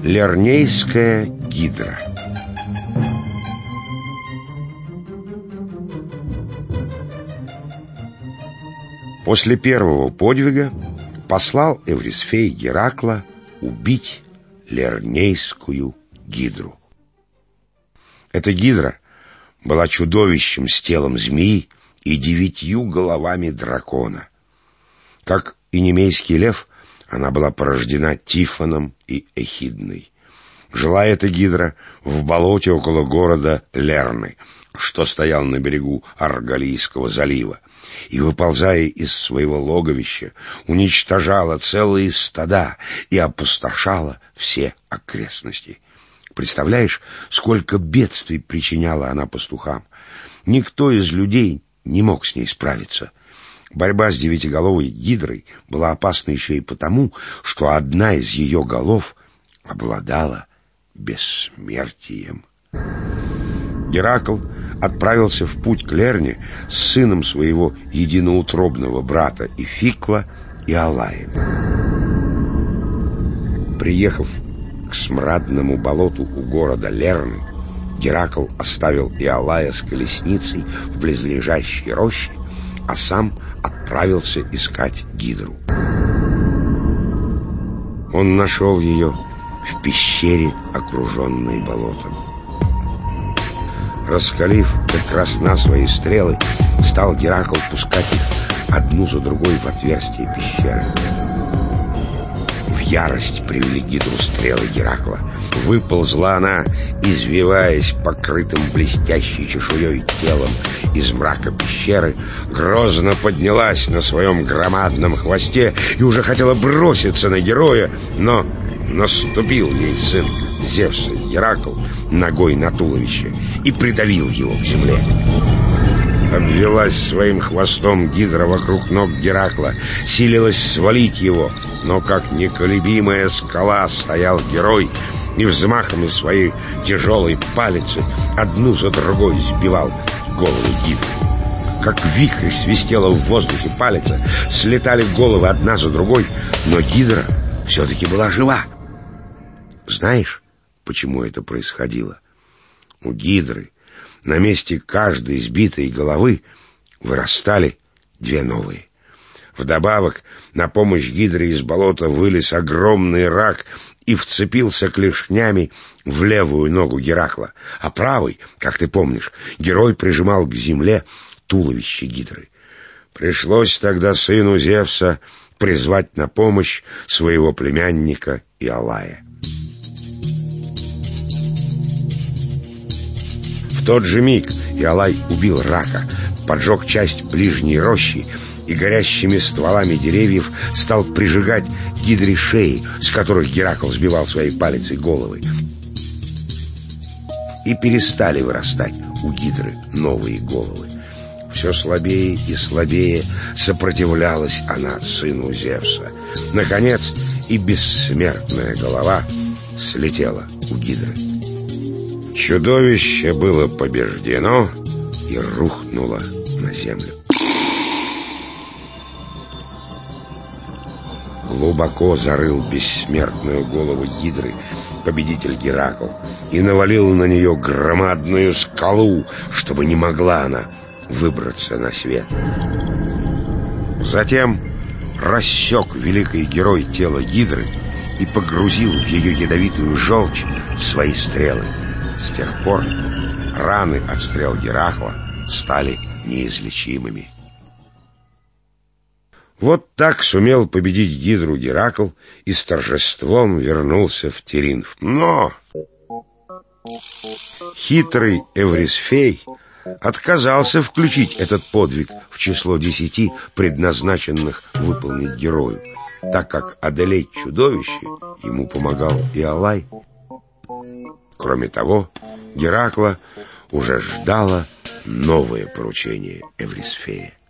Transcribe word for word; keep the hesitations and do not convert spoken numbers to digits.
Лернейская гидра. После первого подвига послал Эврисфей Геракла убить Лернейскую гидру. Эта гидра была чудовищем с телом змеи и девятью головами дракона. Как и немейский лев, она была порождена Тифоном и Эхидной. Жила эта гидра в болоте около города Лерны, что стоял на берегу Арголийского залива, и, выползая из своего логовища, уничтожала целые стада и опустошала все окрестности. Представляешь, сколько бедствий причиняла она пастухам? Никто из людей не мог с ней справиться. Борьба с девятиголовой гидрой была опасна еще и потому, что одна из ее голов обладала бессмертием. Геракл отправился в путь к Лерне с сыном своего единоутробного брата Ификла и Алаем. Приехав к смрадному болоту у города Лерны, Геракл оставил Иолая с колесницей в близлежащей роще, а сам отправился искать гидру. Он нашел ее в пещере, окруженной болотом. Раскалив до красна свои стрелы, стал Геракл пускать их одну за другой в отверстие пещеры. В ярость привели гидру стрелы Геракла. Выползла она, извиваясь покрытым блестящей чешуей телом из мрака пещеры, грозно поднялась на своем громадном хвосте и уже хотела броситься на героя, но наступил ей сын Зевса Геракл ногой на туловище и придавил его к земле. Обвелась своим хвостом гидра вокруг ног Геракла, силилась свалить его, но как неколебимая скала стоял герой и взмахами своей тяжелой палицы одну за другой сбивал голову гидры. Как вихрь свистела в воздухе палица, слетали головы одна за другой, но гидра все-таки была жива. Знаешь, почему это происходило? У гидры на месте каждой сбитой головы вырастали две новые. Вдобавок, на помощь гидре из болота вылез огромный рак и вцепился клешнями в левую ногу Геракла, а правой, как ты помнишь, герой прижимал к земле туловище гидры. Пришлось тогда сыну Зевса призвать на помощь своего племянника Иолая. В тот же миг Иолай убил рака, поджег часть ближней рощи и горящими стволами деревьев стал прижигать гидре шеи, с которых Геракл сбивал своей палицей головы. И перестали вырастать у гидры новые головы. Все слабее и слабее сопротивлялась она сыну Зевса. Наконец и бессмертная голова слетела у гидры. Чудовище было побеждено и рухнуло на землю. Глубоко зарыл бессмертную голову гидры победитель Геракл и навалил на нее громадную скалу, чтобы не могла она выбраться на свет. Затем рассек великий герой тело гидры и погрузил в ее ядовитую желчь свои стрелы. С тех пор раны от стрел Геракла стали неизлечимыми. Вот так сумел победить гидру Геракл и с торжеством вернулся в Теринф. Но хитрый Эврисфей отказался включить этот подвиг в число десяти, предназначенных выполнить герою, так как одолеть чудовище ему помогал Иолай. Кроме того, Геракла уже ждало новое поручение Эврисфея.